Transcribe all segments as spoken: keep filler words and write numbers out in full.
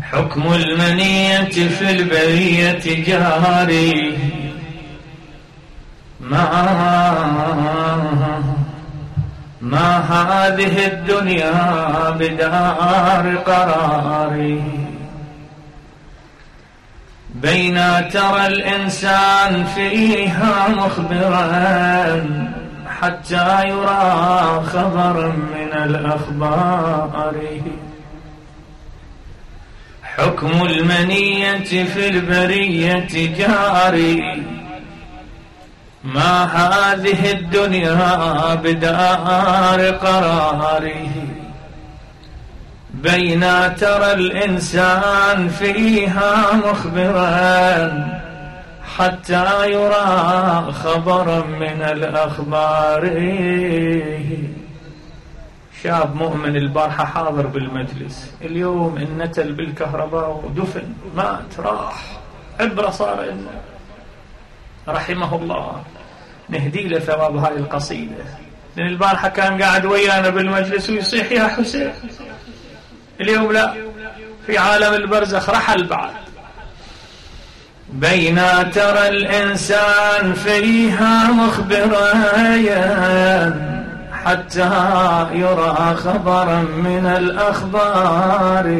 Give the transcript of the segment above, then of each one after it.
حكم المنية في البرية جاري ما ما هذه الدنيا بدار قراري. بين ترى الإنسان فيها مخبرا حتى يرى خبرا من الأخبار. حكم المنية في البرية جاري ما هذه الدنيا بدار قراري. بين ترى الإنسان فيها مخبرا حتى يرى خبرا من الأخبار. شاب مؤمن البارحة حاضر بالمجلس، اليوم انتل بالكهرباء ودفن، مات، راح، عبرة صار إنه رحمه الله. نهدي له ثواب هاي القصيدة، لأن البارحة كان قاعد ويانا بالمجلس ويصيح يا حسين، اليوم لا، في عالم البرزخ رحل بعد. بين ترى الإنسان فيها مخبرا حتى يرى خبرا من الأخبار.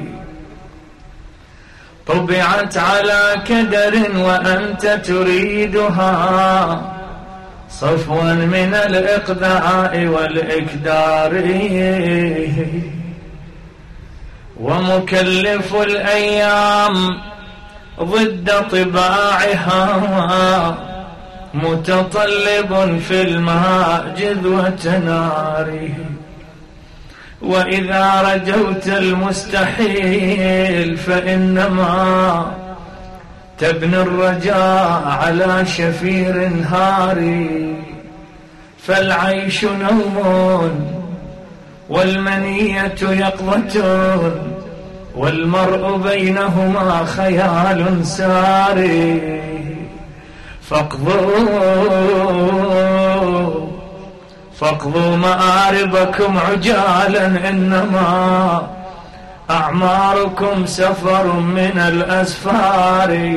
طبعت على كدر وأنت تريدها صفوا من الإقداء والإكدار. ومكلف الأيام ضد طباعها متطلب في الماء جذوة ناره. وإذا رجوت المستحيل فإنما تبني الرجاء على شفير هاري. فالعيش نوم والمنية يقظة والمرء بينهما خيال ساري. فاقضوا فاقضوا مآربكم عجالا إنما أعماركم سفر من الأسفار.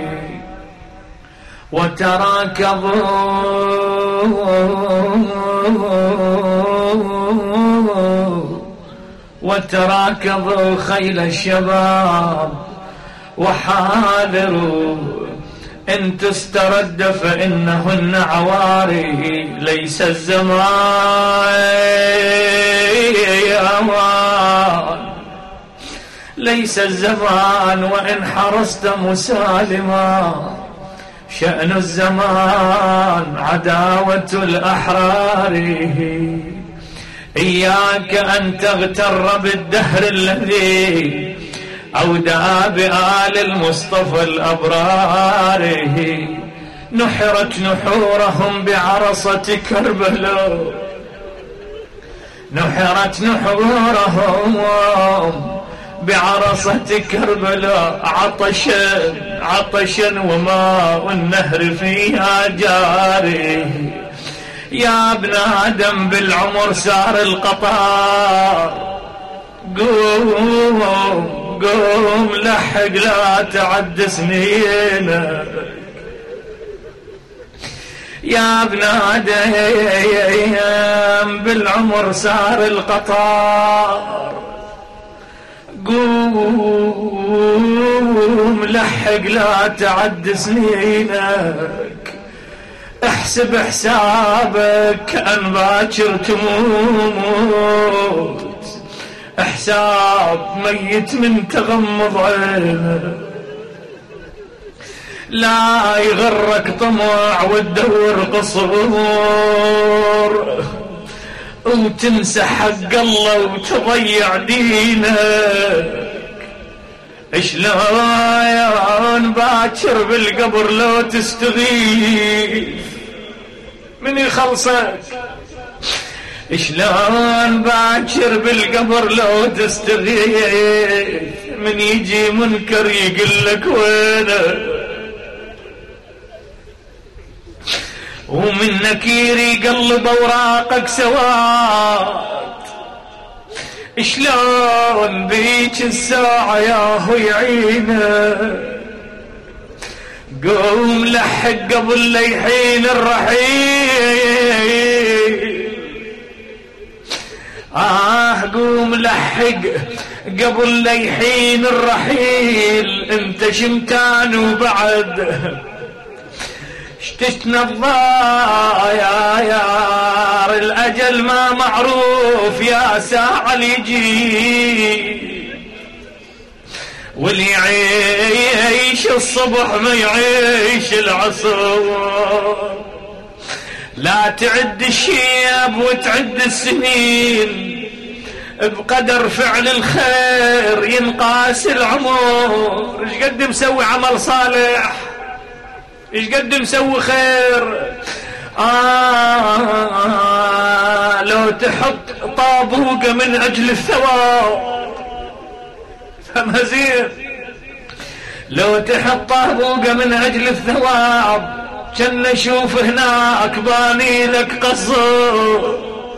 وتراكضوا وتراكضوا خيل الشباب وحاذروا إن تسترد فإنهن عواري. ليس الزمان ليس الزمان وإن حرصت مسالما. شأن الزمان عداوة الأحرار. إياك أن تغتر بالدهر الذي أودع بآل المصطفى الأبرار. نحرت نحورهم بعرصة كربلاء نحرت نحورهم بعرصة كربلاء. عطشا عطشا وماء النهر فيها جاري. يا ابن آدم بالعمر سار القطار. قوم قوم لحق لا تعد سنينك. يا ابن آدم بالعمر سار القطار. قوم لحق لا تعد سنينك. احسب حسابك كأن باكر تموت. احساب ميت من تغمض عينه. لا يغرك طمع وتدور قصور وتنسى حق الله وتضيع دينك. شلون باكر بالقبر لو تستغيث من يخلصك. شلون باكر بالقبر لو تستغيث من يجي منكر يقلك وينه. ومن نكير يقلب اوراقك سواد شلون ذيك الساعة ياهو يعينه قوم لحق قبل ليحين الرحيل آه قوم لحق قبل ليحين الرحيل انت شمتان وبعد شتشنا الضايار الأجل ما معروف يا ساعة يجي واللي يعيش الصبح ما يعيش العصر لا تعد الشيب وتعد السنين بقدر فعل الخير ينقاس العمر ايش قد مسوي عمل صالح ايش قد مسوي خير آه لو تحط طابوقة من أجل الثواب فما زين لو تحط طابوقة من أجل الثواب كن نشوف هناك باني لك قصر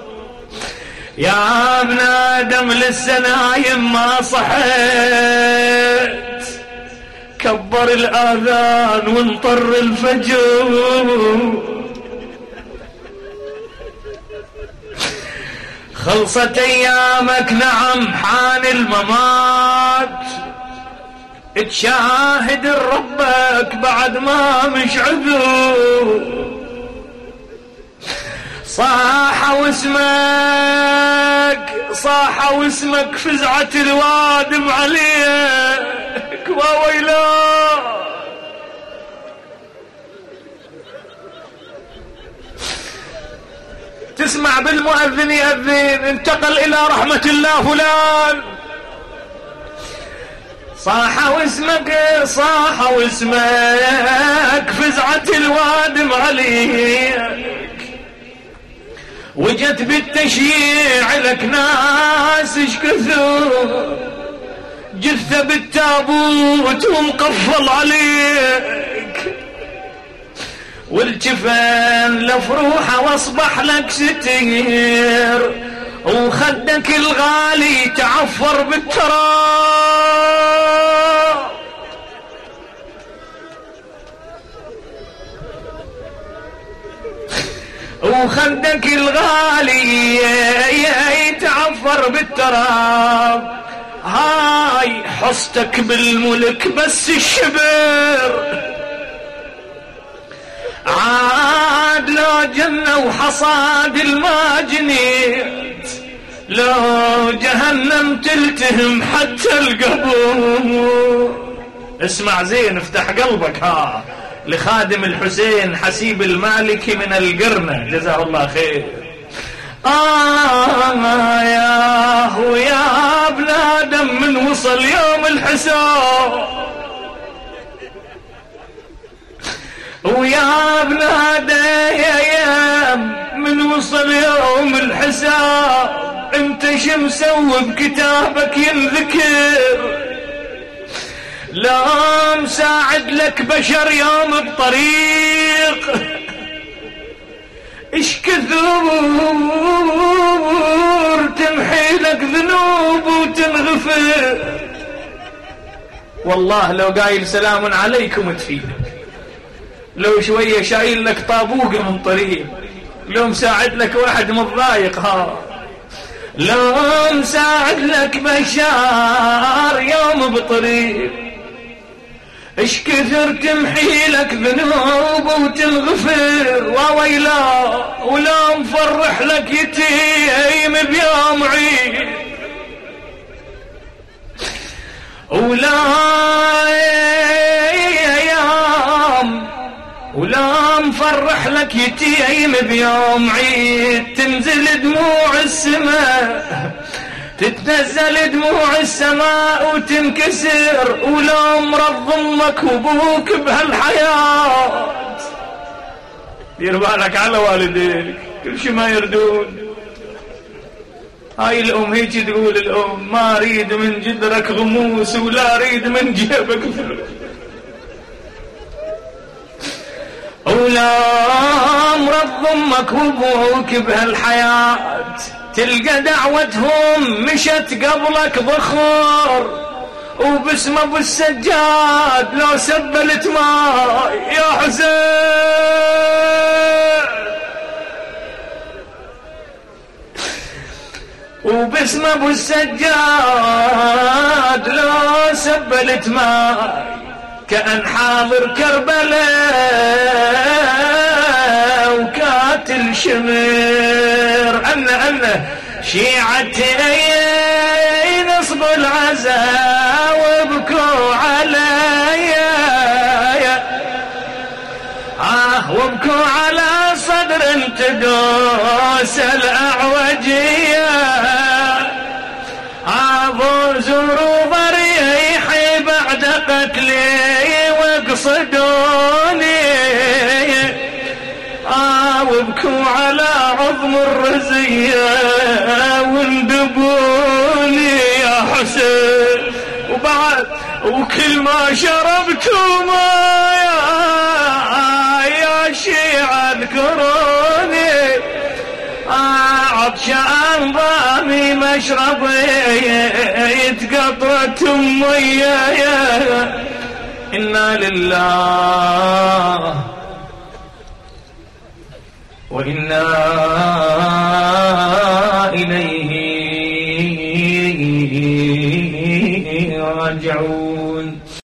يا ابن آدم لسه نايم ما صحيت كبر الآذان وانطر الفجر خلصت أيامك نعم حان الممات تشاهد ربك بعد ما مش عذر صاح واسمك صاح واسمك فزعة الوادم عليك وويلا تسمع بالمؤذن يأذن انتقل إلى رحمة الله فلان صاح واسمك صاح واسمك فزعة الوادم عليك وجت بالتشييع لك ناس اش كثر جثة بالتابوت ومقفل عليك والجفن لفروحه واصبح لك ستير وخدك الغالي تعفر بالتراب وخدك الغالي يتعفر بالتراب هاي حصتك بالملك بس الشبر عاد لو جنة وحصاد الماجنيت لو جهنم تلتهم حتى القبور اسمع زين افتح قلبك ها لخادم الحسين حسيب المالكي من القرنة جزاه الله خير آه يا هو يا ابن آدم من وصل يوم الحساب ويا ابن آدم من وصل يوم الحساب انت شو مسوي بكتابك ينذكر لا مساعد لك بشر يوم بطريق اش كثور تمحي لك ذنوب وتنغفر والله لو قايل سلام عليكم تفيدك لو شوية شايل لك طابوقة من طريق لو مساعد لك واحد متضايق ها لو مساعد لك بشار يوم بطريق اش كثر تمحي لك ذنوب وتنغفر وويلا ولا مفرح لك يتيم بيوم عيد ولا يوم ولا مفرح لك يتيم بيوم عيد تنزل دموع السماء تتنزل دموع السماء وتنكسر ولا مرض امك وابوك بهالحياة دير بالك على والديك كل شي ما يردون هاي الام هيك تقول الام ما اريد من جدرك غموس ولا اريد من جيبك فلوس ولا مرض امك وابوك بهالحياة تلقى دعوتهم مشت قبلك ضخور، وباسم ابو السجاد لو سبلت ماي يا حسين، وباسم ابو السجاد لو سبلت ماي كأن حاضر كربلاء وكاتل شمر. أنا أنا شيعتي نصب العزاء وابكوا علي، آه وابكوا على صدر تدوس الأعوجية، أبو زور ضريحي بعد قتلي واقصدوني، آه وابكوا على عظم الرزية واندبوني يا حسين. وبعد وكل ما شربتوا مايا يا شيعة اذكروني، عطشان ضامي مشربي يتقطرة مية. إنا لله وإنا إليه راجعون.